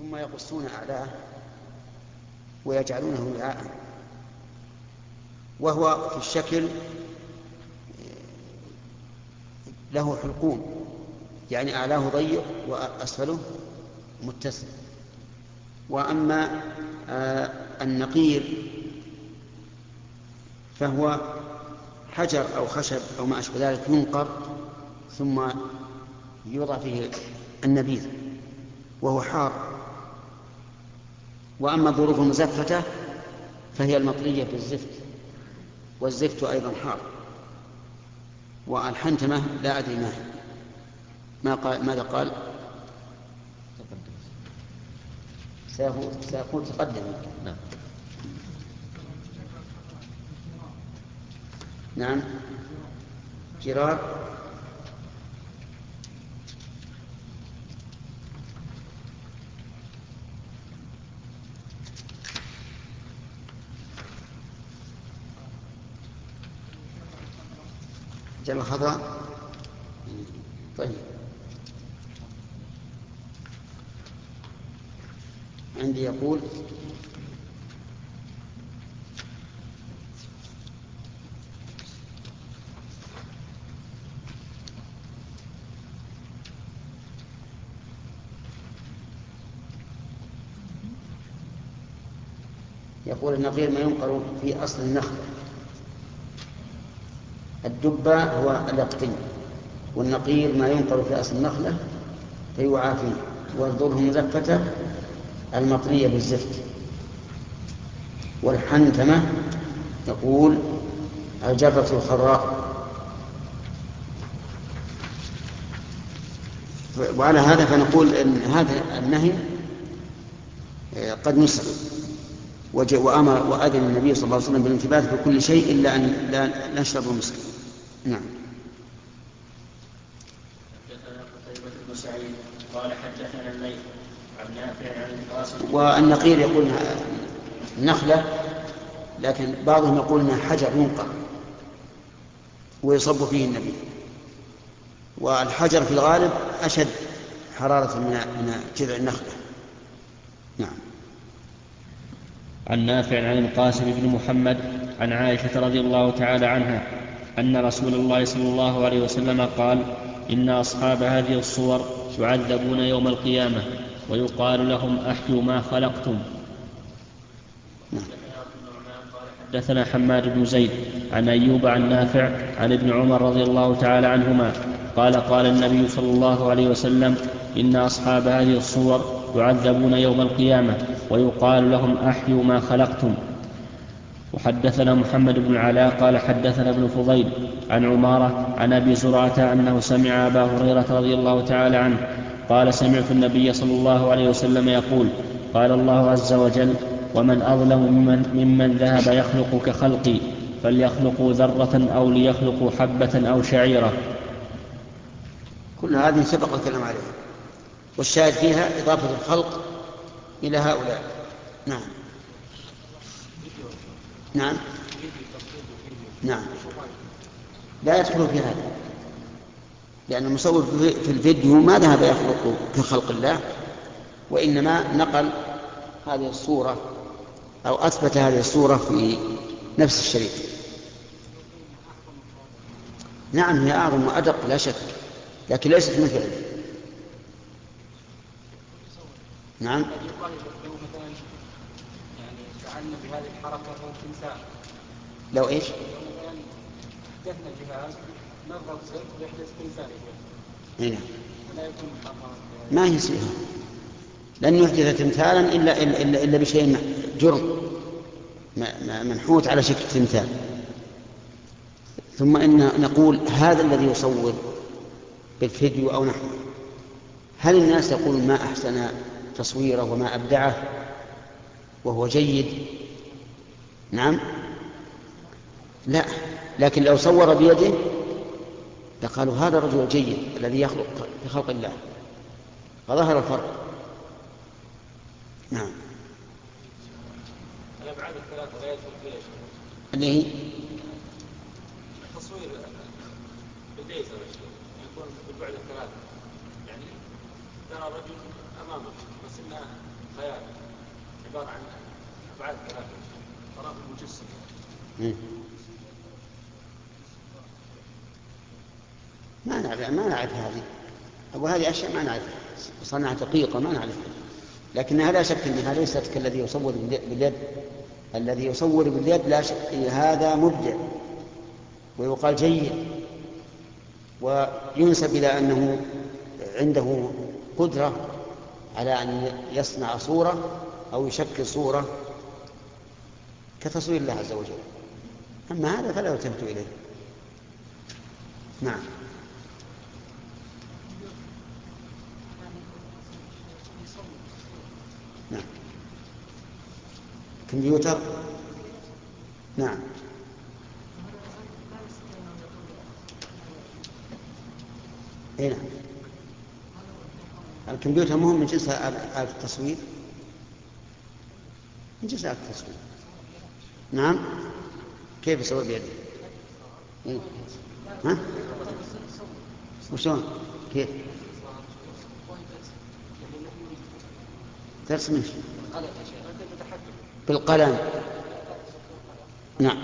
ثم يقصون أعلاه ويجعلونه وعاء، وهو في الشكل له حلقوم، يعني أعلاه ضيق وأسفله متسع. وأما النقير فهو حجر أو خشب أو ما أشبه ذلك ينقر ثم يوضع فيه النبيذ وهو حار. وأما الظروف المزفتة فهي المطلية بالزفت، والزفت أيضا حار. والحنتمة لا أدري ماذا قال؟ سيقول تقدم. نعم جرار. جل خضراء. طيب عندي يقول النقير ما ينقر في أصل النخل. الدبة هو الأقطين، والنقير ما ينقر في أصل النخلة فيوعى فيه. والظروف المزفتة المطلية بالزفت. والحنتمة يقول الجرة الخضراء. وعلى هذا فنقول أن هذا النهي قد نسخ، وأمر وأذن النبي صلى الله عليه وسلم بالانتباه في كل شيء إلا أن لا نشرب المسك. نعم. حدثنا قتيبة بن سعيد قال حدثنا الليث عن نافع عن القاسم. والنقير يقول نخلة، لكن بعضهم يقول انها حجر ينقر ويصب فيه النبي. والحجر في الغالب أشد حرارة من جذع النخلة. نعم. عن نافع عن القاسم بن محمد عن عائشة رضي الله تعالى عنها أن رسول الله صلى الله عليه وسلم قال: إن أصحاب هذه الصور يعذبون يوم القيامة ويقال لهم أحيوا ما خلقتم. حدثنا حماد بن زيد عن أيوب عن نافع عن ابن عمر رضي الله تعالى عنهما قال: قال النبي صلى الله عليه وسلم: إن أصحاب هذه الصور يعذبون يوم القيامة ويقال لهم أحيوا ما خلقتم. وحدثنا محمد بن العلاء قال حدثنا ابن فضيل عن عمارة عن أبي زرعة أنه سمع أبا هريرة رضي الله تعالى عنه قال: سمعت النبي صلى الله عليه وسلم يقول: قال الله عز وجل: ومن أظلم ممن ذهب يخلق كخلقي فليخلقوا ذرة أو ليخلقوا حبة أو شعيرة. كل هذه سبق الكلام عليها، والشاهد فيها إضافة الخلق إلى هؤلاء. نعم. نعم. نعم. لا يدخل في هذا، لأن المصور في الفيديو ما ذهب يخلق كخلق الله، وإنما نقل هذه الصورة أو أثبت هذه الصورة في نفس الشريط. نعم هي أعظم وأدق لا شك، لكن ليست مثله. نعم. بهذه الحركة هو تمثال. لو إيش؟ دفن الجهاز نضغط زر ويحدث تمثال. هنا ولا يكون محرما. ما يصير، لن يحدث تمثالا إلا بشيء جرم منحوت على شكل تمثال. ثم إن نقول هذا الذي يصور بالفيديو أو نحوه، هل الناس يقولون ما أحسن تصويره وما أبدعه وهو جيد؟ نعم. لا، لكن لو صور بيده لقالوا هذا الرجل الجيد الذي يخلق بخلق الله، فظهر الفرق. نعم. الأبعاد الثلاثة لا يدخل فيها شيء. اللي هي التصوير بالليزر يكون بالبعد الثلاثة، يعني ترى رجل أمامك بس إنه خيال عبارة عن أبعاد ثلاثة تراه مجسم. ما نعرف هذه، وهذه أشياء ما نعرفها، صنعة دقيقة ما نعرفها، لكنها لا شك أنها ليست كالذي يصور باليد. الذي يصور باليد لا شك هذا مبدع ويقال جيد، وينسب إلى أنه عنده قدرة على أن يصنع صورة أو يشكل صورة كتصوير الله عز وجل. أما هذا فلا يلتفت إليه. نعم. نعم. كمبيوتر. نعم. اي نعم. الكمبيوتر مهم من جنس آلة التصوير، من جنس آلة التصوير. نعم. كيف يصور بيده؟ إيه؟ ها؟ وشون؟ كيف؟ ترسم ايش؟ بالقلم. نعم.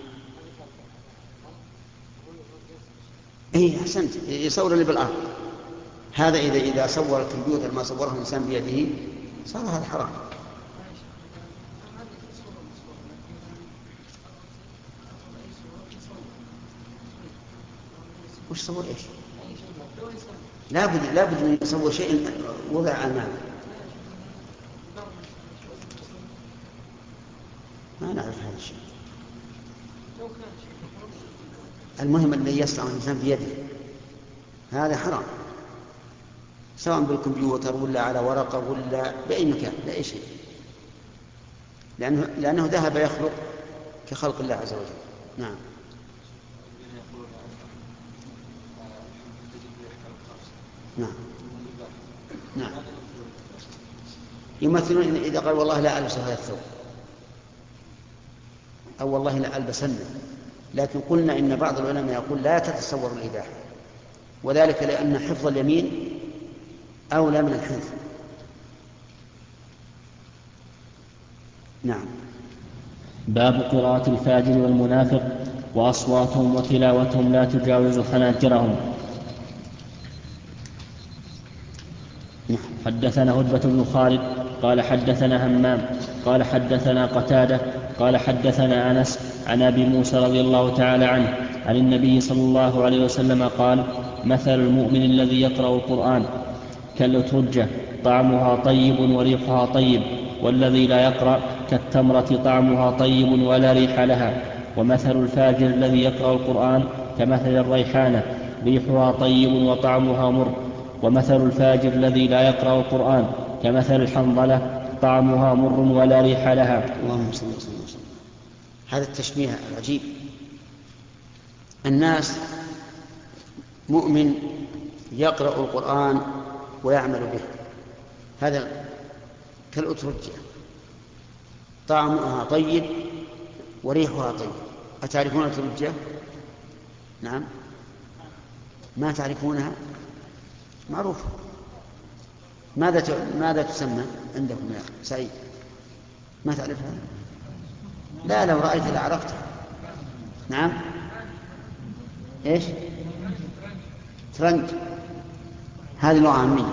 اي احسنت، يصور اللي بالارض. هذا اذا صور الكمبيوتر ما صوره الانسان بيده صار هذا حرام. وش صور ايش؟ لا بد ان يصور شيء وضع امامه. ما نعرف هذا الشيء. المهم الذي يصنع الإنسان بيده هذا حرام، سواء بالكمبيوتر ولا على ورقة ولا بأي مكان، بأي شيء، لأنه ذهب يخلق كخلق الله عز وجل. نعم. نعم. نعم. يمثلون إذا قال والله لا ألبس هذا الثوب أو والله لا ألبسنه، لكن قلنا إن بعض العلماء يقول لا تتصور الإباحة، وذلك لأن حفظ اليمين أولى من الحنث. نعم. باب قراءة الفاجر والمنافق وأصواتهم وتلاوتهم لا تجاوز حناجرهم. حدثنا هدبة بن خالد قال حدثنا همام قال حدثنا قتادة قال حدثنا أنس عن أبي موسى رضي الله تعالى عنه عن النبي صلى الله عليه وسلم قال: مثل المؤمن الذي يقرأ القرآن كالأترجة طعمها طيب وريحها طيب، والذي لا يقرأ كالتمرة طعمها طيب ولا ريح لها. ومثل الفاجر الذي يقرأ القرآن كمثل الريحانة ريحها طيب وطعمها مر. ومثل الفاجر الذي لا يقرأ القرآن كمثل الحنظلة طعمها مر ولا ريح لها. اللهم صل وسلم. هذا التشبيه العجيب. الناس مؤمن يقرأ القرآن ويعمل به، هذا كالأترجة طعمها طيب وريحها طيب. أتعرفون الأترجة؟ نعم. ما تعرفونها؟ معروفة. ماذا تسمى عندكم يا سعيد؟ ما تعرفها؟ لا، لو رأيت لعرفتها. نعم. ايش؟ ترنج. هذه لغة عامية.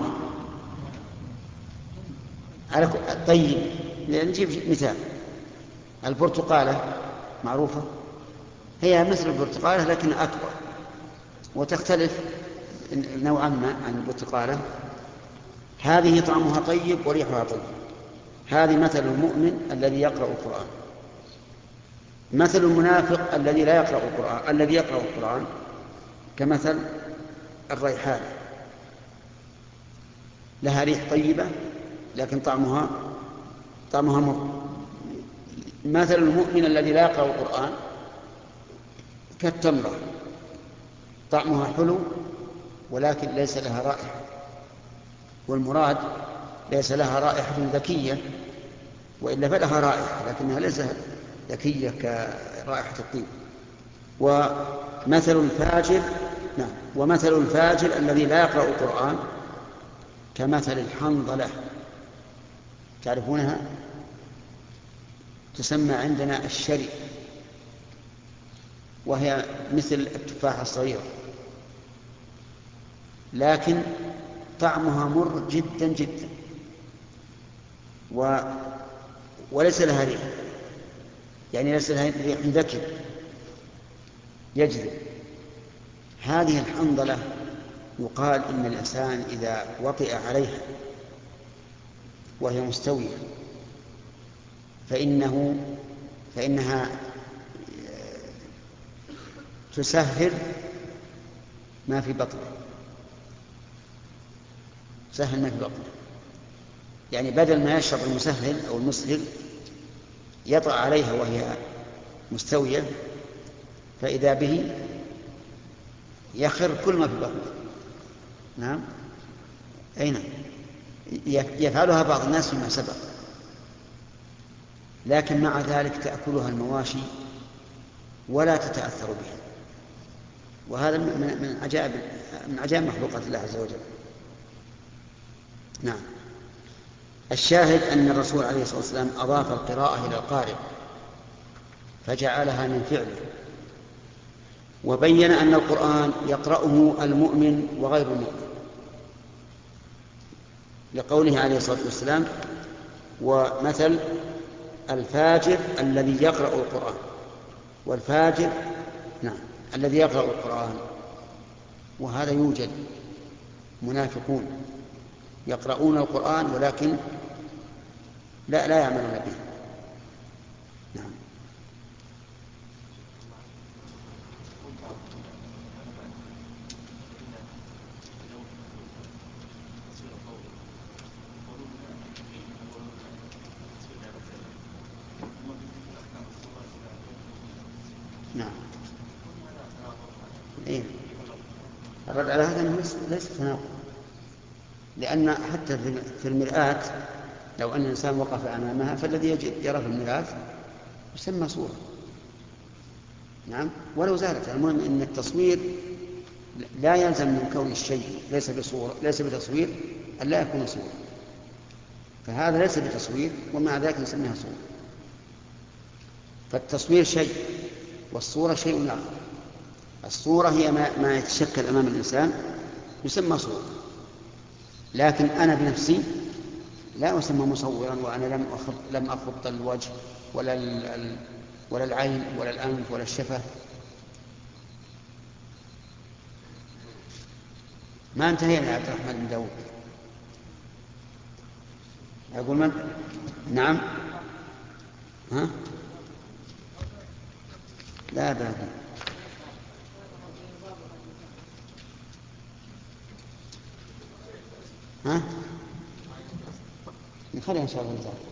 طيب نجيب مثال. البرتقالة معروفة، هي مثل البرتقالة لكن أكبر وتختلف نوعا ما عن البرتقالة. هذه طعمها طيب وريحها طيب. هذه مثل المؤمن الذي يقرأ القرآن. مثل المنافق الذي لا يقرأ القرآن، الذي يقرأ القرآن كمثل الريحانة، لها ريح طيبة لكن طعمها مر. مثل المؤمن الذي لا يقرأ القرآن كالتمرة طعمها حلو ولكن ليس لها رائحة، والمراد ليس لها رائحة ذكية، وإلا فلها رائحة لكنها ليست ذكية كرائحة الطيب. ومثل الفاجر الذي لا يقرأ القرآن كمثل الحنظلة، تعرفونها؟ تسمى عندنا الشري، وهي مثل التفاحة الصغيرة، لكن طعمها مر جدا جدا، وليس لها ريح، يعني ليس لها ريح ذكي يجذب. هذه الحنظلة يقال إن الإنسان إذا وطئ عليها وهي مستوية فإنها تسهل ما في بطنه، تسهل ما في بطنه، يعني بدل ما يشرب المسهل أو المسهل يطأ عليها وهي مستوية، فإذا به يخر كل ما في بطنه. نعم، أين يفعلها بعض الناس فيما سبق، لكن مع ذلك تأكلها المواشي ولا تتأثر بها، وهذا من عجائب مخلوقات الله عز وجل. نعم. الشاهد أن الرسول عليه الصلاة والسلام أضاف القراءة إلى القارئ فجعلها من فعله، وبين أن القرآن يقرأه المؤمن وغير المؤمن، لقوله عليه الصلاة والسلام: ومثل الفاجر الذي يقرأ القرآن. والفاجر نعم الذي يقرأ القرآن، وهذا يوجد منافقون يقرؤون القرآن ولكن لا يعملون به. نعم. نعم. إيه؟ الرد على هذا أنه ليس تناقض، لأن حتى في المرآة لو أن الإنسان وقف أمامها فالذي يرى في المرآة يسمى صورة. نعم، ولو زالت. المهم أن التصوير لا يلزم من كون الشيء ليس بتصوير أن لا يكون صورة، فهذا ليس بتصوير ومع ذلك نسميها صورة. فالتصوير شيء والصورة شيء آخر. الصورة هي ما يتشكل أمام الإنسان يسمى صورة، لكن أنا بنفسي لا أسمى مصورا وأنا لم أخط الوجه ولا العين ولا الأنف ولا الشفة. ما انتهينا يا عبد الرحمن بن داود. أقول من؟ نعم. ها؟ لا بأس. ها؟ نخليها إن شاء الله نزال.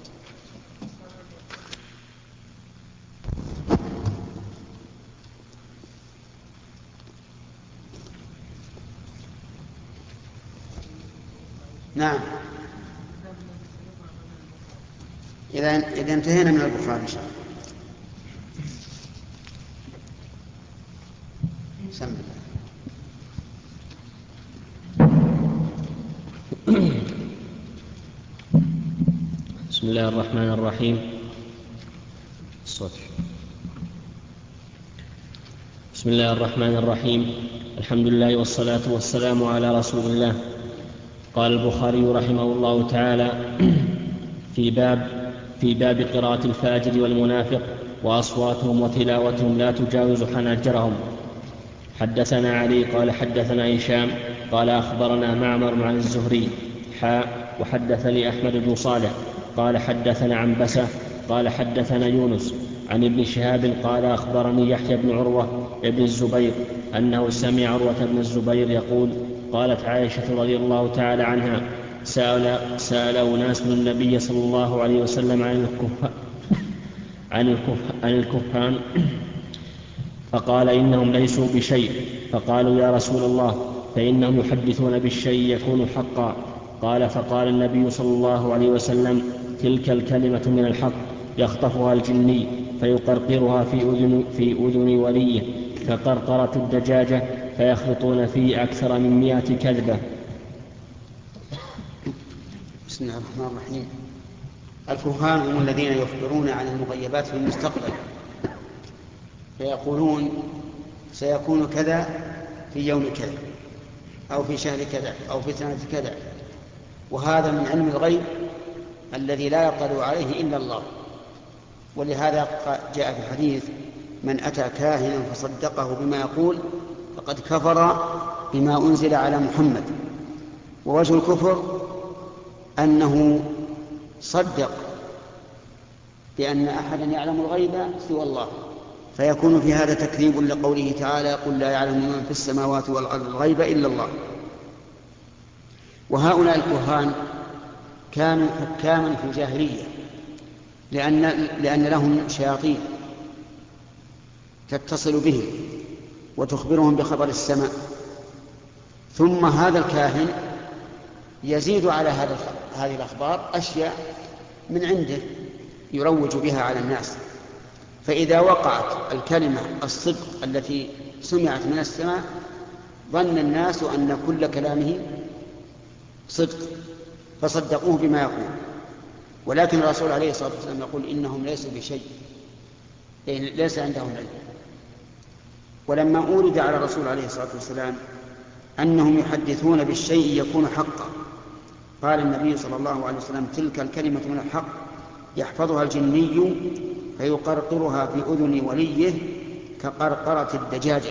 نعم. إذا انتهينا من البخاري إن شاء الله. سم الله. بسم الله الرحمن الرحيم. بسم الله الرحمن الرحيم. الحمد لله والصلاة والسلام على رسول الله. قال البخاري رحمه الله تعالى: في باب قراءة الفاجر والمنافق وأصواتهم وتلاوتهم لا تجاوز حناجرهم. حدثنا علي قال حدثنا هشام قال أخبرنا معمر عن الزهري وحدثني أحمد بن صالح قال حدثنا عنبسة قال حدثنا يونس عن ابن شهاب قال أخبرني يحيى بن عروة ابن الزبير أنه سمع عروة بن الزبير يقول: قالت عائشة رضي الله تعالى عنها: سأل أناس النبي صلى الله عليه وسلم عن الكهان فقال: إنهم ليسوا بشيء. فقالوا: يا رسول الله، فإنهم يحدثون بالشيء يكون حقا. قال: فقال النبي صلى الله عليه وسلم: تلك الكلمة من الحق يخطفها الجني فيقرقرها في أذن وليه كقرقرة الدجاجة، فيخلطون فيه أكثر من 100 كذبة. بسم الله الرحمن الرحيم. الكهان هم الذين يخبرون عن المغيبات في المستقبل، فيقولون سيكون كذا في يوم كذا أو في شهر كذا أو في سنة كذا، وهذا من علم الغيب الذي لا يطلع عليه إلا الله. ولهذا جاء في الحديث: من أتى كاهنا فصدقه بما يقول فقد كفر بما أنزل على محمد. ووجه الكفر أنه صدق بأن أحدا يعلم الغيب سوى الله، فيكون في هذا تكذيب لقوله تعالى: قل لا يعلم من في السماوات والأرض الغيب إلا الله. وهؤلاء الكهان كانوا حكاما في الجاهلية، لأن لهم شياطين تتصل بهم وتخبرهم بخبر السماء، ثم هذا الكاهن يزيد على هذه الأخبار أشياء من عنده يروج بها على الناس، فإذا وقعت الكلمة الصدق التي سمعت من السماء ظن الناس أن كل كلامه صدق فصدقوه بما يقول. ولكن الرسول عليه الصلاة والسلام يقول: إنهم ليسوا بشيء، ليس عندهم علم. ولما أورد على الرسول عليه الصلاة والسلام أنهم يحدثون بالشيء يكون حقا، قال النبي صلى الله عليه وسلم: تلك الكلمة من الحق يحفظها الجني فيقرقرها في أذن وليه كقرقرة الدجاجة.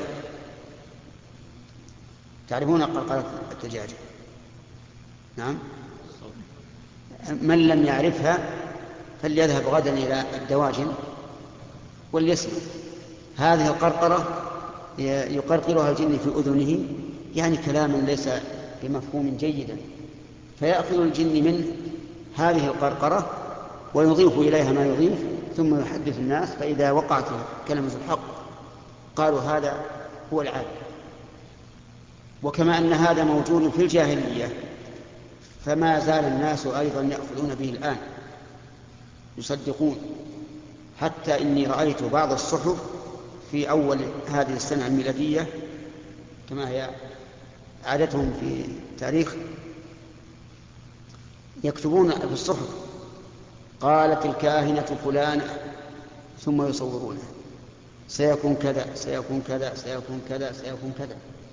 تعرفون قرقرة الدجاجة؟ نعم. من لم يعرفها فليذهب غدا إلى الدواجن وليسمع. هذه القرقرة يقرقرها الجن في أذنه، يعني كلاما ليس بمفهوم جيدا، فيأخذ الجن من هذه القرقرة ويضيف إليها ما يضيف ثم يحدث الناس، فإذا وقعت كلمة الحق قالوا هذا هو العادة. وكما أن هذا موجود في الجاهلية فما زال الناس أيضا يأخذون به الآن يصدقون، حتى إني رأيت بعض الصحف في أول هذه السنة الميلادية كما هي عادتهم في التاريخ يكتبون في الصحف: قالت الكاهنة فلانة، ثم يصورونه: سيكون كذا سيكون كذا سيكون كذا سيكون كذا.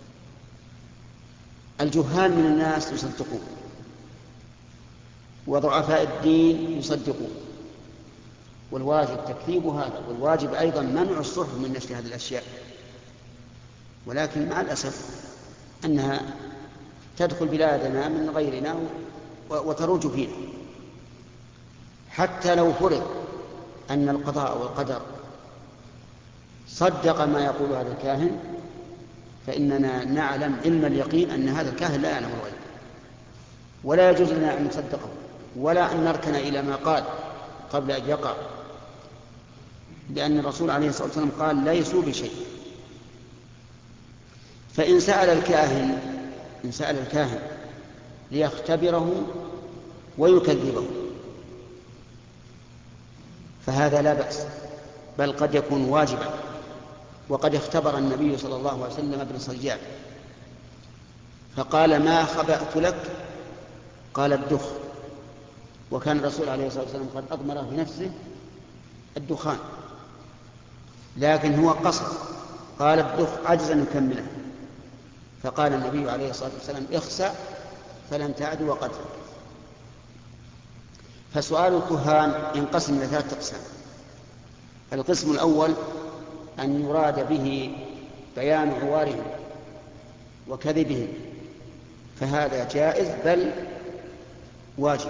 الجهال من الناس يصدقون، وضعفاء الدين يصدقون، والواجب تكذيب هذا، والواجب أيضا منع الصحف من نشر هذه الأشياء. ولكن مع الأسف أنها تدخل بلادنا من غيرنا وتروج فينا. حتى لو فرض أن القضاء والقدر صدق ما يقول هذا الكاهن، فإننا نعلم علم اليقين أن هذا الكاهن لا يعلم الغيب، ولا يجوز لنا أن نصدقه ولا أن نركن إلى ما قال قبل أن يقع، لأن الرسول عليه الصلاة والسلام قال: ليسوا بشيء. فإن سأل الكاهن ليختبره ويكذبه فهذا لا بأس، بل قد يكون واجبا. وقد اختبر النبي صلى الله عليه وسلم ابن صياد فقال: ما خبأت لك؟ قال: الدخ. وكان الرسول عليه الصلاة والسلام قد أضمر في نفسه الدخان، لكن هو قصر، قال: الدخ، عجزا يكمله. فقال النبي عليه الصلاة والسلام: اخسأ فلن تعد وقد. فسؤال الكهان ينقسم إلى 3 أقسام. القسم الأول أن يراد به بيان عوارهم وكذبهم، فهذا جائز بل واجب،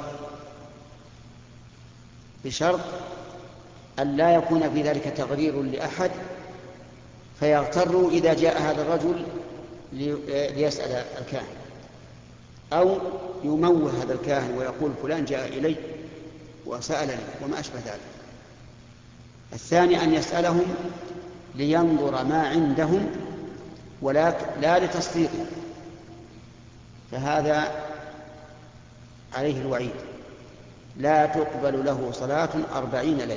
بشرط أن لا يكون في ذلك تغرير لأحد فيغتروا إذا جاء هذا الرجل ليسأل الكاهن، أو يموه هذا الكاهن ويقول: فلان جاء إلي وسألني وما أشبه ذلك. الثاني أن يسألهم لينظر ما عندهم لا لتصديقه، فهذا عليه الوعيد: لا تقبل له صلاة 40 ليلة،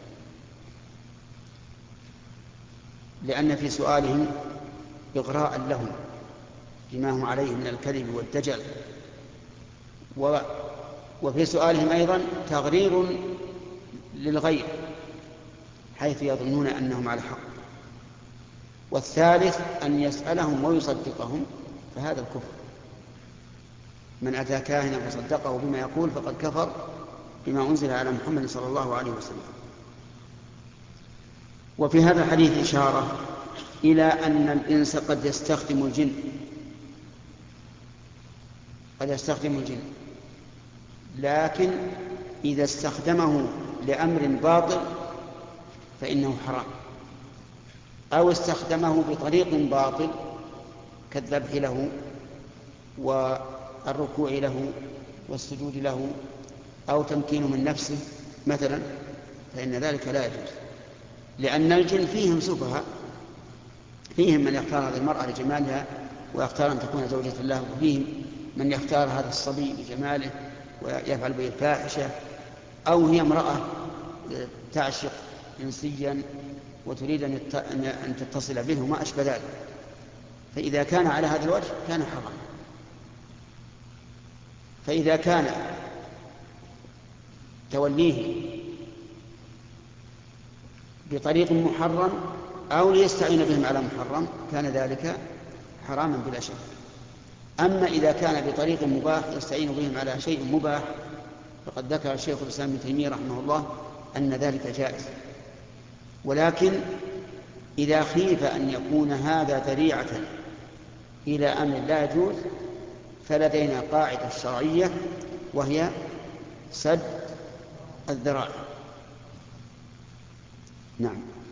لأن في سؤالهم إغراء لهم بما هم عليه من الكذب والدجل وفي سؤالهم أيضا تغرير للغير حيث يظنون أنهم على حق. والثالث أن يسألهم ويصدقهم، فهذا الكفر. من أتى كاهنا فصدقه بما يقول فقد كفر بما أنزل على محمد صلى الله عليه وسلم. وفي هذا الحديث إشارة إلى أن الإنس قد يستخدم الجن، لكن إذا استخدمه لأمر باطل فإنه حرام، أو استخدمه بطريق باطل كالذبح له والركوع له والسجود له أو تمكينه من نفسه مثلا، فإن ذلك لا يجوز. لأن الجن فيهم سفهاء، فيهم من يختار هذه المرأة لجمالها ويختار أن تكون زوجة الله، وفيهم من يختار هذا الصبي لجماله ويفعل به الفاحشة، أو هي امرأة تعشق إنسيا وتريد أن تتصل به وما أشبه ذلك. فإذا كان على هذا الوجه كان حرام. فإذا كان توليه بطريق محرم أو ليستعين بهم على محرم كان ذلك حراما بلا شك. أما إذا كان بطريق مباح يستعين بهم على شيء مباح فقد ذكر الشيخ الإسلام ابن تيمية رحمه الله أن ذلك جائز. ولكن إذا خيف أن يكون هذا ذريعة إلى أمر لا يجوز فلدينا قاعدة شرعية وهي سد الذرائع. نعم.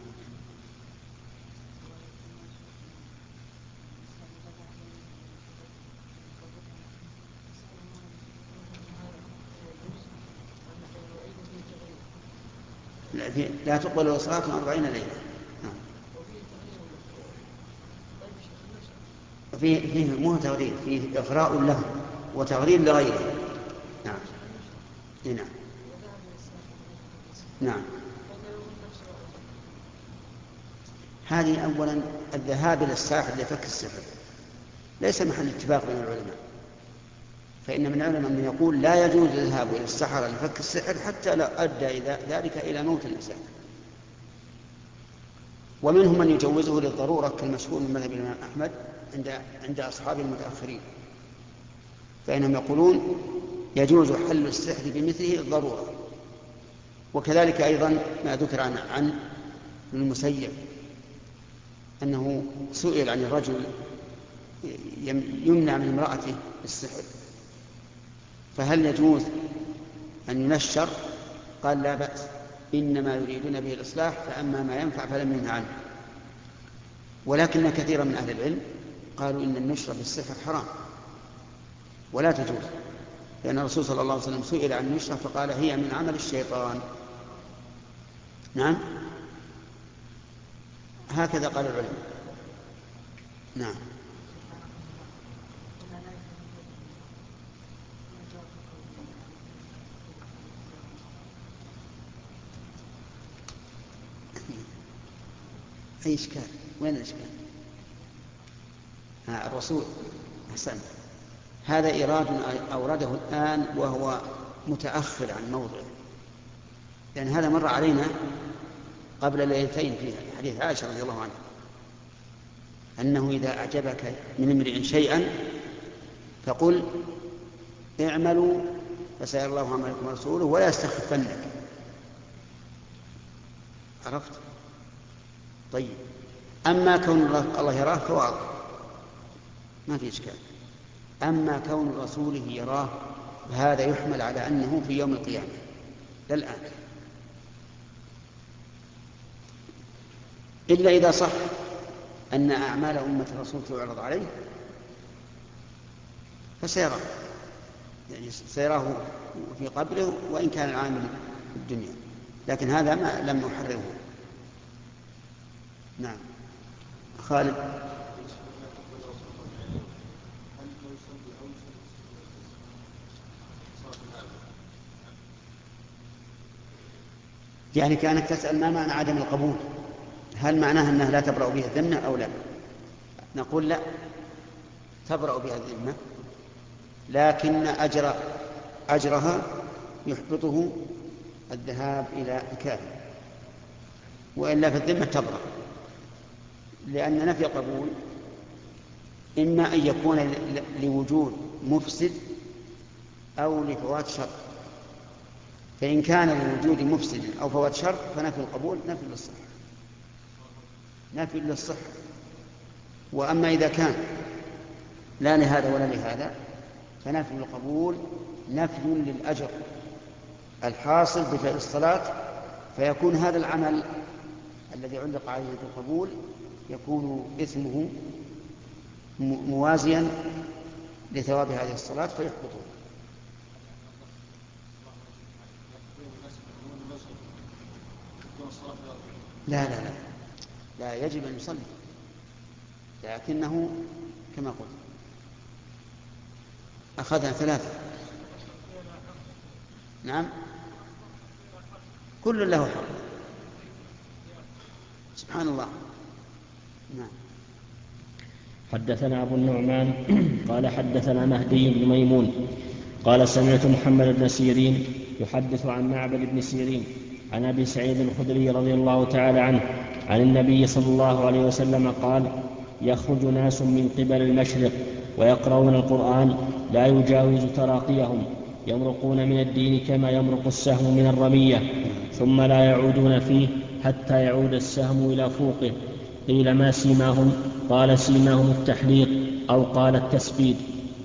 لا تقبل صلاة 40 ليلة. فيه مو تغرير، فيه إغراء له وتغرير لغيره. نعم. نعم. نعم. هذه أولا الذهاب إلى الساحر لفك السحر ليس محل اتفاق بين العلماء، فإن من العلماء من يقول لا يجوز الذهاب إلى السحرة لفك السحر حتى لو أدى ذلك إلى موت الإنسان، ومنهم من يجوزه للضرورة كالمشهور من مذهب الإمام أحمد عند أصحاب المتأخرين، فإنهم يقولون يجوز حل السحر بمثله الضرورة. وكذلك أيضا ما ذكر عن المسيب أنه سئل عن الرجل يمنع من امرأته السحر فهل يجوز أن ينشر؟ قال لا بأس، إنما يريدون به الإصلاح، فأما ما ينفع فلم ينه عنه. ولكن كثيرا من أهل العلم قالوا إن النشر بالسحر حرام ولا تجوز، لأن الرسول صلى الله عليه وسلم سئل عن النشر فقال هي من عمل الشيطان. نعم، هكذا قال العلماء. نعم. أي إشكال؟ وين الإشكال؟ الرسول أحسن، هذا إيراد أورده الآن وهو متأخر عن موضعه، لأن هذا مر علينا قبل ليلتين في حديث عائشة رضي الله عنها أنه إذا أعجبك من امرئ شيئا فقل اعملوا فسيرى الله عملكم ورسوله ولا يستخفنك. عرفت؟ طيب، أما كون الله يراه فواضح ما في إشكال، أما كون رسوله يراه فهذا يحمل على أنه في يوم القيامة لا الآن، إلا إذا صح أن أعمال أمة الرسول تعرض عليه فسيراه، يعني سيراه في قبره وإن كان العامل في الدنيا، لكن هذا ما لم نحرره. نعم. خالد. يعني كانك تسأل ما معنى عدم القبول، هل معناها أنها لا تبرأ بها الذمة أو لا؟ نقول لا، تبرأ بها الذمة، لكن أجر أجرها يحبطه الذهاب إلى الكافر، وإلا في الذمة تبرأ، لأن نفي القبول إما أن يكون لوجود مفسد أو لفوات شر، فإن كان لوجود مفسد أو فوات شر فنفي القبول نفي للصحة. وأما إذا كان لا لهذا ولا لهذا فنفي القبول نفي للأجر الحاصل بفعل الصلاة، فيكون هذا العمل الذي علق عليه القبول يكون إثمه موازيا لثواب هذه الصلاة فيحبطه. لا يجب أن يصلي، لكنه كما قلت أخذنا 3. نعم، كل له حق، سبحان الله. نعم. حدثنا أبو النعمان قال حدثنا مهدي بن ميمون قال سمعت محمد بن سيرين يحدث عن معبد بن سيرين عن أبي سعيد الخدري رضي الله تعالى عنه عن النبي صلى الله عليه وسلم قال: يخرج ناس من قبل المشرق ويقرؤون القرآن لا يجاوز تراقيهم، يمرقون من الدين كما يمرق السهم من الرمية، ثم لا يعودون فيه حتى يعود السهم إلى فوقه. قيل: ما سيماهم؟ قال: سيماهم التحليق، أو قال التسبيد.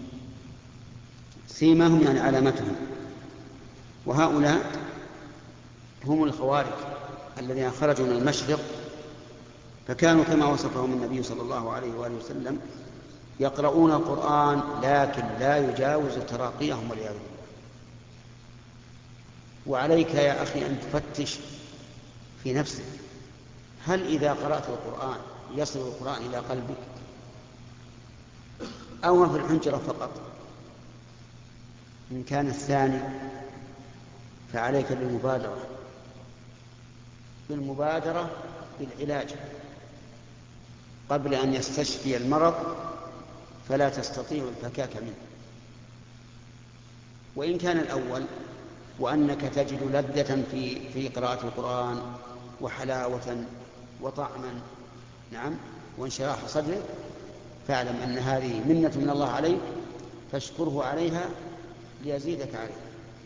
سيماهم يعني علامتهم. وهؤلاء هم الخوارج الذين خرجوا من المشرق، فكانوا كما وصفهم النبي صلى الله عليه وآله وسلم يقرؤون القرآن لكن لا يجاوز تراقيهم والعياذ بالله. وعليك يا أخي أن تفتش في نفسك، هل إذا قرأت القرآن يصل القرآن إلى قلبك أو في الحنجرة فقط؟ إن كان الثاني فعليك بالمبادرة بالعلاج قبل أن يستشفي المرض فلا تستطيع الفكاك منه. وإن كان الأول وأنك تجد لذة في قراءة القرآن وحلاوة وطعما، نعم، وانشراح صدرك، فاعلم أن هذه منة من الله عليك فاشكره عليها ليزيدك عليها.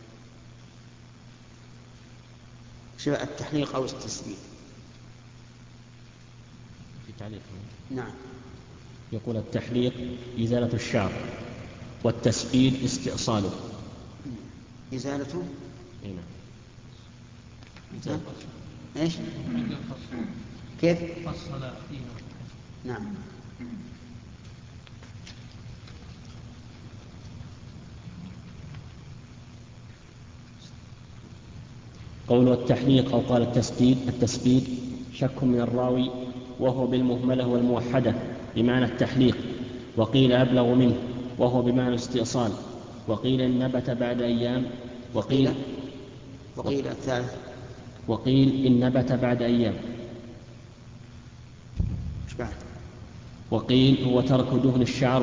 شبه التحليق أو التسبيح. في تعليق. نعم. يقول: التحليق إزالة الشعر، والتسبيد استئصاله. إزالته؟ نعم. إيش؟ كيف؟ فصل فيها. نعم. قول التحليق أو قال التسبيد شك من الراوي، وهو بالمهملة والموحدة بمعنى التحليق، وقيل أبلغ منه وهو بمعنى الاستئصال، وقيل إن نبت بعد أيام، وقيل الثالث وقيل إن نبت بعد أيام، وقيل هو ترك دهن الشعر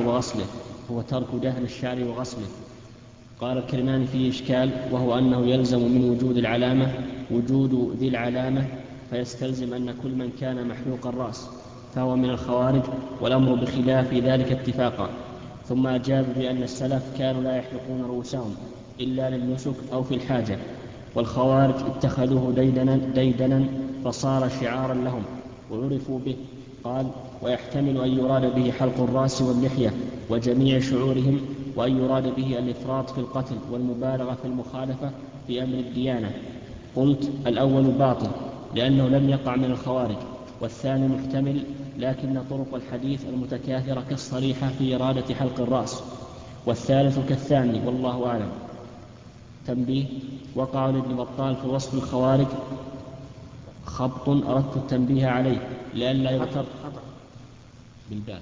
وغسله. قال الكرماني في إشكال، وهو أنه يلزم من وجود العلامة وجود ذي العلامة، فيستلزم أن كل من كان محلوق الرأس فهو من الخوارج، والأمر بخلاف ذلك اتفاقا. ثم أجاب بأن السلف كانوا لا يحلقون رؤوسهم إلا للنسك أو في الحاجة، والخوارج اتخذوه ديدنا فصار شعارا لهم وعرفوا به. قال: ويحتمل أن يراد به حلق الرأس واللحية وجميع شعورهم، وأن يراد به الإفراط في القتل والمبالغة في المخالفة في أمر الديانة. قلت: الأول باطل لأنه لم يقع من الخوارج، والثاني محتمل، لكن طرق الحديث المتكاثرة كالصريحة في إرادة حلق الرأس، والثالث كالثاني، والله أعلم. تنبيه: وقع لابن بطال في وصف الخوارج خبط أردت التنبيه عليه لئلا يغتر بالبال.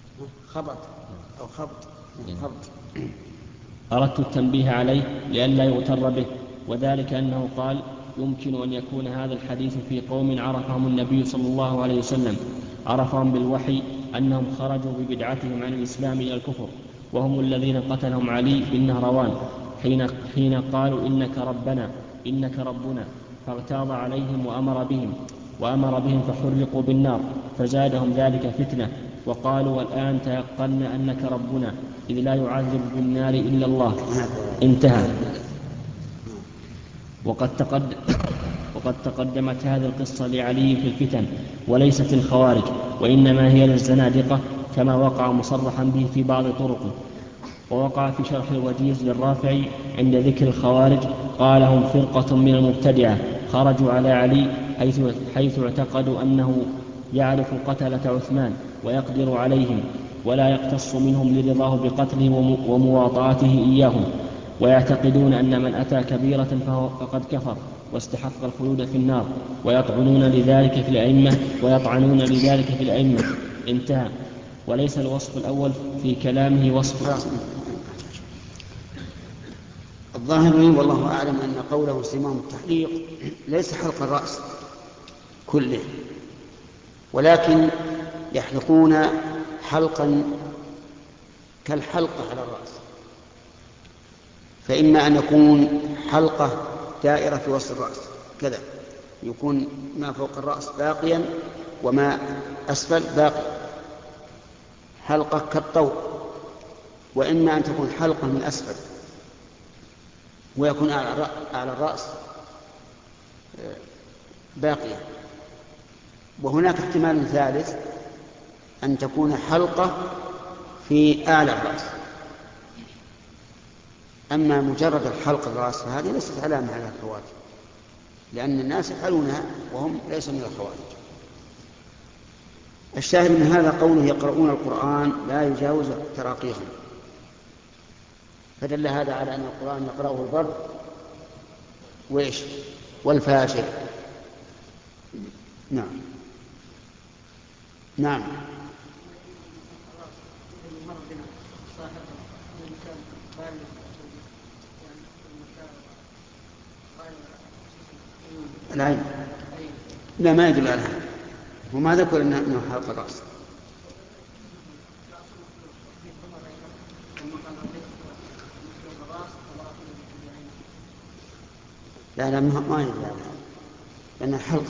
أردت التنبيه عليه لئلا يغتر به، وذلك أنه قال: يمكن أن يكون هذا الحديث في قوم عرفهم النبي صلى الله عليه وسلم، عرفهم بالوحي أنهم خرجوا ببدعتهم عن الإسلام إلى الكفر، وهم الذين قتلهم علي بالنهروان، حين قالوا إنك ربنا فاغتاظ عليهم وأمر بهم فحرقوا بالنار فزادهم ذلك فتنة وقالوا الآن تيقنا أنك ربنا إذ لا يعذب بالنار إلا الله. انتهى. وقد تقدمت هذه القصة لعلي في الفتن وليست الخوارج، وإنما هي للزنادقة كما وقع مصرحا به في بعض طرقه. ووقع في شرح الوجيز للرافعي عند ذكر الخوارج قال هم فرقة من المبتدعة خرجوا على علي حيث اعتقدوا أنه يعرف قتلة عثمان ويقدر عليهم ولا يقتص منهم لرضاه بقتلهم ومواطاته إياهم، ويعتقدون أن من أتى كبيرة فقد كفر واستحق الخلود في النار ويطعنون لذلك في الأئمة. انتهى. وليس الوصف الأول في كلامه وصف. الظاهر والله أعلم أن قوله سماهم التحليق ليس حلق الرأس كله، ولكن يحلقون حلقا كالحلقة على الرأس، فإما أن يكون حلقة دائرة في وسط الرأس كذا يكون ما فوق الرأس باقيا وما أسفل باقي، حلقة كالطوق، وإما أن تكون حلقة من أسفل ويكون أعلى الرأس باقية. وهناك احتمال ثالث أن تكون حلقة في أعلى الرأس. أما مجرد الحلق الرأس فهذه ليست علامة على الخوارج، لأن الناس يفعلونها وهم ليسوا من الخوارج. الشاهد من هذا قوله يقرؤون القرآن لا يجاوز تراقيهم، فدل هذا على أن القرآن يقرأه البر والفاجر. نعم. العين لا ما يدل على هذا، وما ذكر أنه حلق الرأس. لا ما يدل على هذا، لأن الحلق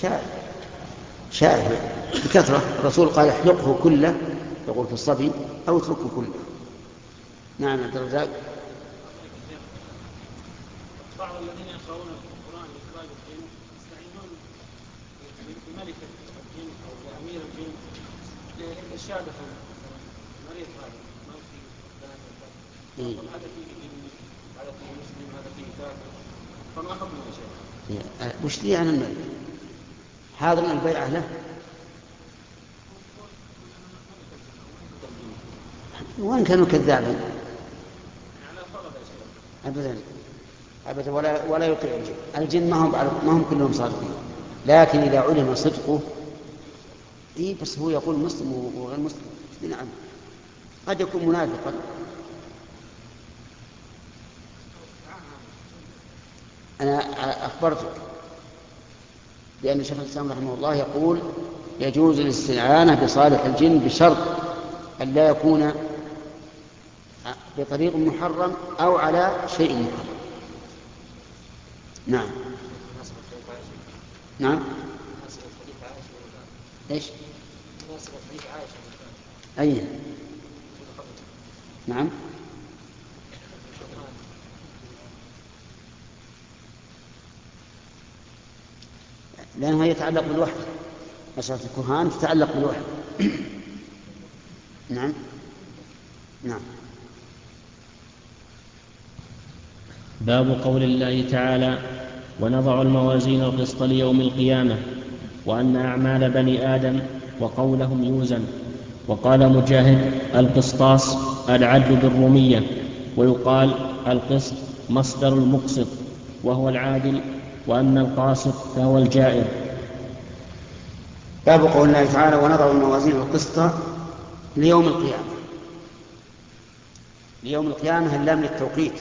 شائع بكثرة. الرسول قال احلقه كله، يقول في الصبي، أو اتركه كله. نعم عبد الرزاق. بعض الذين يقرؤون القرآن بإخراج الجن يستعينون بملك الجن أو بأمير الجن لإرشاده المريض هذا ما في هذا فيه جن، هذا فيه مسلم، هذا فيه كافر، فما حكم الشيء؟ وش لي عن الملك؟ حاضر البيعة له وإن كانوا كذابا أبدا ولا يطيع الجن ما هم كلهم صادقين، لكن إذا علم صدقه بس هو يقول مسلم وغير مسلم. نعم قد يكون منافقا. أنا أخبرتك بأن شيخ الإسلام رحمه الله يقول يجوز الاستعانة بصالح الجن بشرط أن لا يكون بطريق محرم أو على شيء محرم. نعم ايش؟ أي نعم لأنه يتعلق بالوحي، مسألة الكهان تتعلق بالوحي. نعم. باب قول الله تعالى ونضع الموازين القسط ليوم القيامة وأن أعمال بني آدم وقولهم يوزن. وقال مجاهد القسطاس العدل بالرومية، ويقال القسط مصدر المقسط وهو العادل، وأما القاسط فهو الجائر. باب قول الله تعالى ونضع الموازين القسط ليوم القيامة. ليوم القيامة اللام للتوقيت،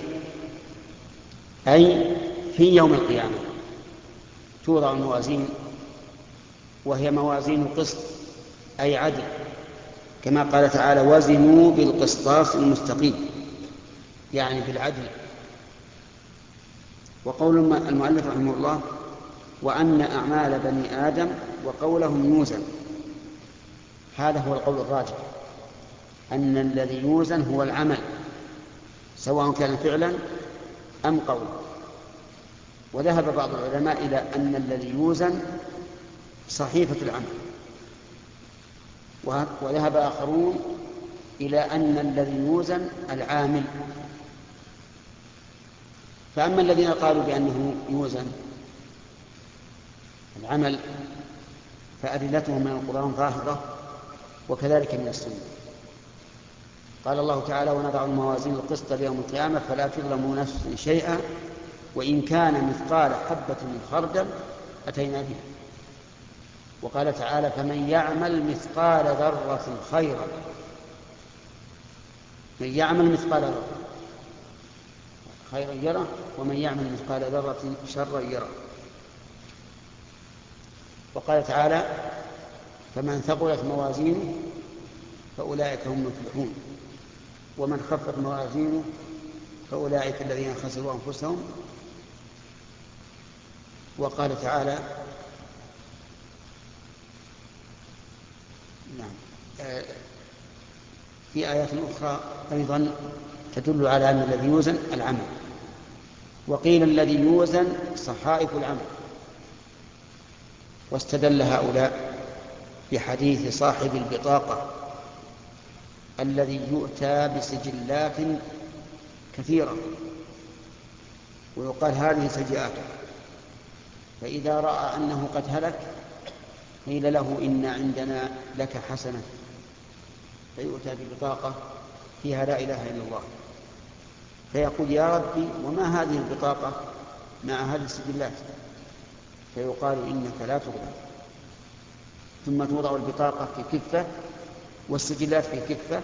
أي في يوم القيامة توضع الموازين، وهي موازين قسط أي عدل، كما قال تعالى وزنوا بالقسطاس المستقيم، يعني بالعدل وقول المؤلف رحمه الله وأن أعمال بني آدم وقولهم يوزن، هذا هو القول الراجح، أن الذي يوزن هو العمل سواء كان فعلا أم قولا. وذهب بعض العلماء إلى أن الذي يوزن صحيفة العمل، وذهب آخرون إلى أن الذي يوزن العامل. فأما الذين قالوا بأنه يوزن العمل فأدلتهم من القرآن ظاهرة وكذلك من السنة. قال الله تعالى ونضع الموازين القسط ليوم القيامة فلا تظلم نفس شيئا وإن كان مثقال حبة من خردل أتينا بها. وقال تعالى فمن يعمل مثقال ذرة خيرا، من يعمل مثقال ذرة خيرا يره ومن يعمل مثقال ذرة شرا يره. وقال تعالى فمن ثقلت موازينه فأولئك هم المفلحون ومن خفت موازينه فأولئك الذين خسروا أنفسهم. وقال تعالى في آيات أخرى أيضا تدل على أن الذي يوزن العمل. وقيل الذي يوزن صحائف العمل، واستدل هؤلاء بحديث صاحب البطاقة الذي يؤتى بسجلات كثيرة ويقال هذه سيئاته، فإذا رأى أنه قد هلك قيل له إن عندنا لك حسنة، فيؤتى ببطاقة فيها لا إله إلا الله، فيقول يا ربي وما هذه البطاقة مع هذه السجلات؟ فيقال إنك لا تظلم. ثم توضع البطاقة في كفة والسجلات في كفة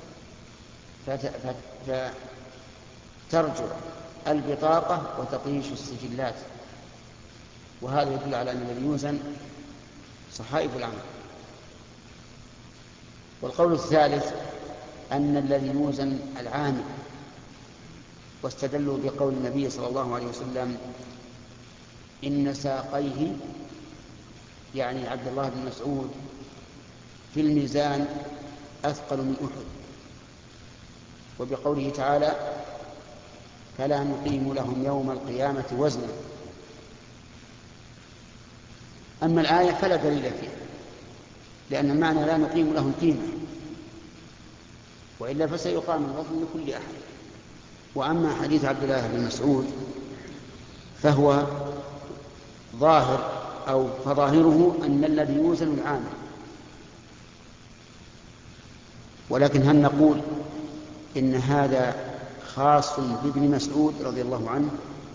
فترجع البطاقة وتطيش السجلات. وهذا يدل على أن الذي يوزن صحائف العمل. والقول الثالث أن الذي يوزن العامل، واستدلوا بقول النبي صلى الله عليه وسلم إن ساقيه يعني عبد الله بن مسعود في الميزان أثقل من أحد، وبقوله تعالى فلا نقيم لهم يوم القيامة وزنا. أما الآية فلا دليل فيها، لأن المعنى لا نقيم لهم قيمة، وإلا فسيقام الوزن لكل أحد. وأما حديث عبد الله بن مسعود فهو ظاهر أو فظاهره أن الذي يوزن العامل، ولكن هل نقول إن هذا خاص بابن مسعود رضي الله عنه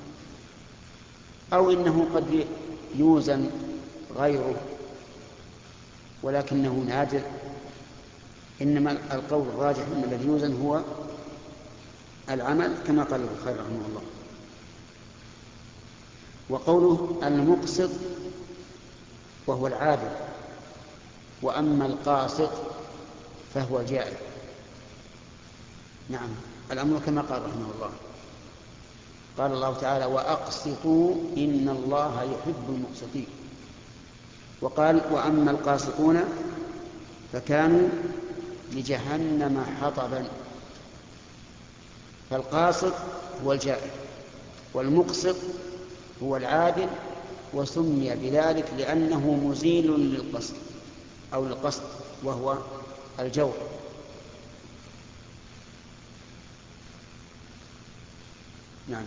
أو إنه قد يوزن غيره ولكنه نادر؟ إنما القول الراجح أن الذي يوزن هو العمل كما قال ابن الخير رحمه الله. وقوله المقسط وهو العادل، وأما القاسط فهو جائر. نعم الأمر كما قال رحمه الله. قال الله تعالى وأقسطوا إن الله يحب المقسطين. وقال وأما القاسطون فكانوا لجهنم حطبا. فالقاسط هو الجائر والمقسط هو العادل، وسمي بذلك لأنه مزيل للقسط أو للقسط وهو الجور. نعم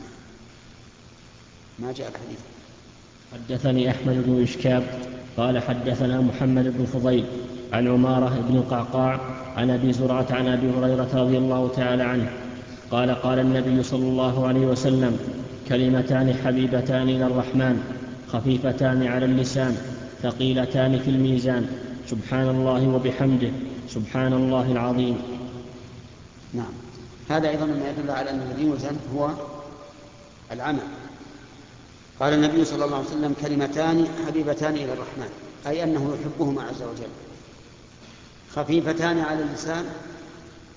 ما جاء الحديث. حدثني أحمد بن إشكاب قال حدثنا محمد بن فضيل عن عمارة بن القعقاع عن أبي زرعة عن أبي هريرة رضي الله تعالى عنه قال قال النبي صلى الله عليه وسلم كلمتان حبيبتان إلى الرحمن خفيفتان على اللسان ثقيلتان في الميزان سبحان الله وبحمده سبحان الله العظيم. نعم هذا أيضا ما يدل على أن الذي يوزن هو العمل. قال النبي صلى الله عليه وسلم كلمتان حبيبتان إلى الرحمن، أي أنه يحبهما عز وجل، خفيفتان على اللسان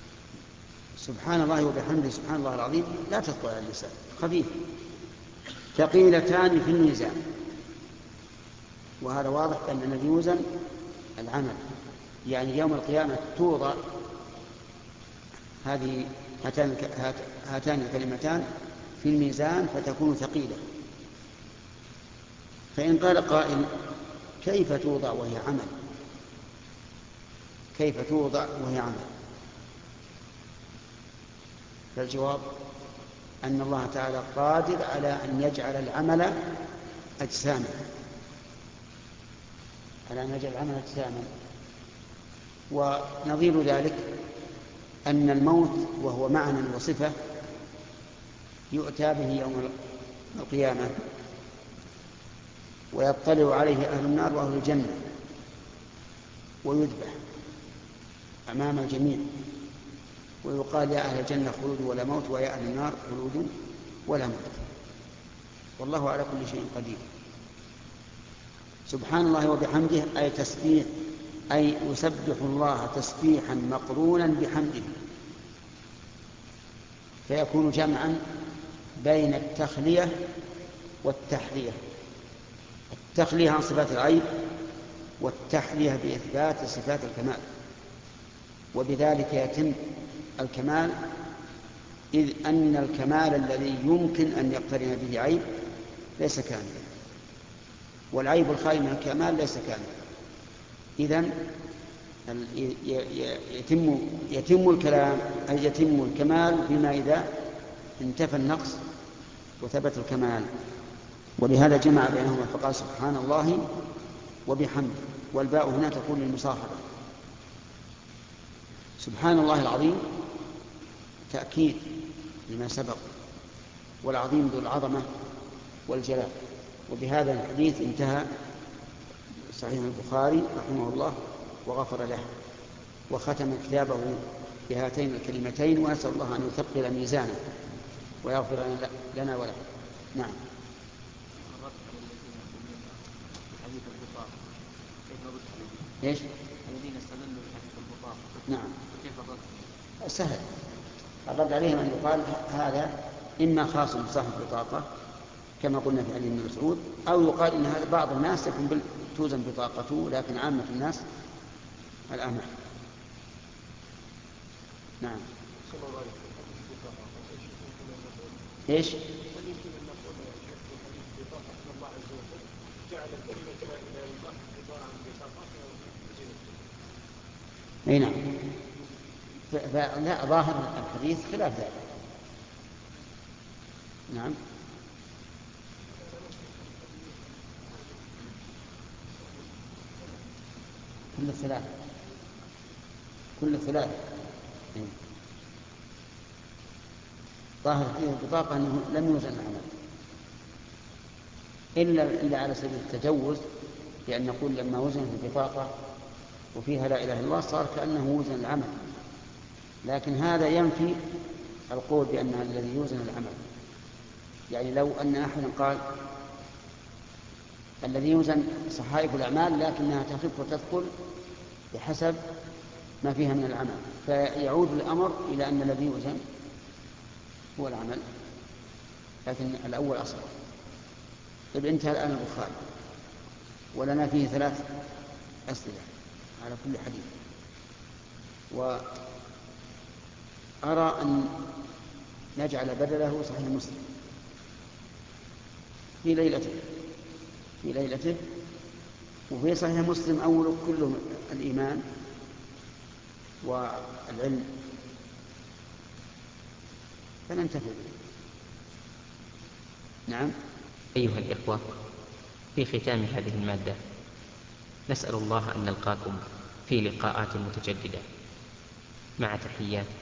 سبحان الله وبحمده سبحان الله العظيم لا تثقل على اللسان، خفيف. ثقيلتان في الميزان. وهذا واضح أن الذي يوزن العمل، يعني يوم القيامة توضع هاتان الكلمتان في الميزان فتكون ثقيلة. فإن قال قائل كيف توضع وهي عمل؟ كيف توضع وهي عمل؟ فالجواب أن الله تعالى قادر على أن يجعل العمل أجساما، على أن يجعل العمل أجساما. ونظير ذلك أن الموت وهو معنى وصفة يؤتى به يوم القيامة ويطلع عليه أهل النار وأهل الجنة ويذبح أمام الجميع ويقال يا أهل الجنة خلود ولا موت ويا أهل النار خلود ولا موت، والله على كل شيء قدير. سبحان الله وبحمده أي تسبيح، أي يسبح الله تسبيحا مقرونا بحمده، فيكون جمعا بين التخلية والتحلية. التخلية عن صفات العيب والتحلية بإثبات صفات الكمال، وبذلك يتم الكمال، إذ أن الكمال الذي يمكن أن يقترن به عيب ليس كاملا، والعيب الخالي من الكمال ليس كاملا. إذن يتم الكلام أي يتم الكمال بما إذا انتفى النقص وثبت الكمال. ولهذا جمع بينهما فقال سبحان الله وبحمده، والباء هنا تكون للمصاحبة. سبحان الله العظيم تأكيد لما سبق، والعظيم ذو العظمة والجلال. وبهذا الحديث انتهى صحيح البخاري رحمه الله وغفر له، وختم كتابه بهاتين الكلمتين، وأسأل الله أن يثقل ميزانه ويغفر لنا وله. نعم. ايش؟ الذين استدلوا بحديث البطاقة. نعم. كيف الرد؟ سهل. الرد عليهم أن يقال هذا إما خاص بصاحب البطاقة كما قلنا في علي بن مسعود، أو يقال إن هذا بعض الناس يكون توزن بطاقته لكن عامة الناس الأمر. نعم. ايش؟ اي نعم. لا، ظاهر الحديث خلاف ذلك. نعم. كل الثلاثة. ظاهر حديث البطاقة أنه لم يوزن العمل إلا على سبيل التجوز، لأن نقول لما وزن في البطاقة وفيها لا إله إلا الله صار كأنه وزن العمل، لكن هذا ينفي القول بأن الذي يوزن العمل. يعني لو أن أحدا قال الذي يوزن صحائف الأعمال لكنها تخف وتثقل بحسب ما فيها من العمل، فيعود الأمر إلى أن الذي يوزن هو العمل، لكن الأول أصل. طيب انتهى الآن البخاري ولنا فيه 3 أسئلة على كل حديث، وأرى أن نجعل بدله صحيح مسلم في ليلته، وفي صحيح مسلم أول كله الإيمان والعلم، فننتفع به. نعم. أيها الإخوة، في ختام هذه المادة نسأل الله أن نلقاكم في لقاءات متجددة، مع تحيات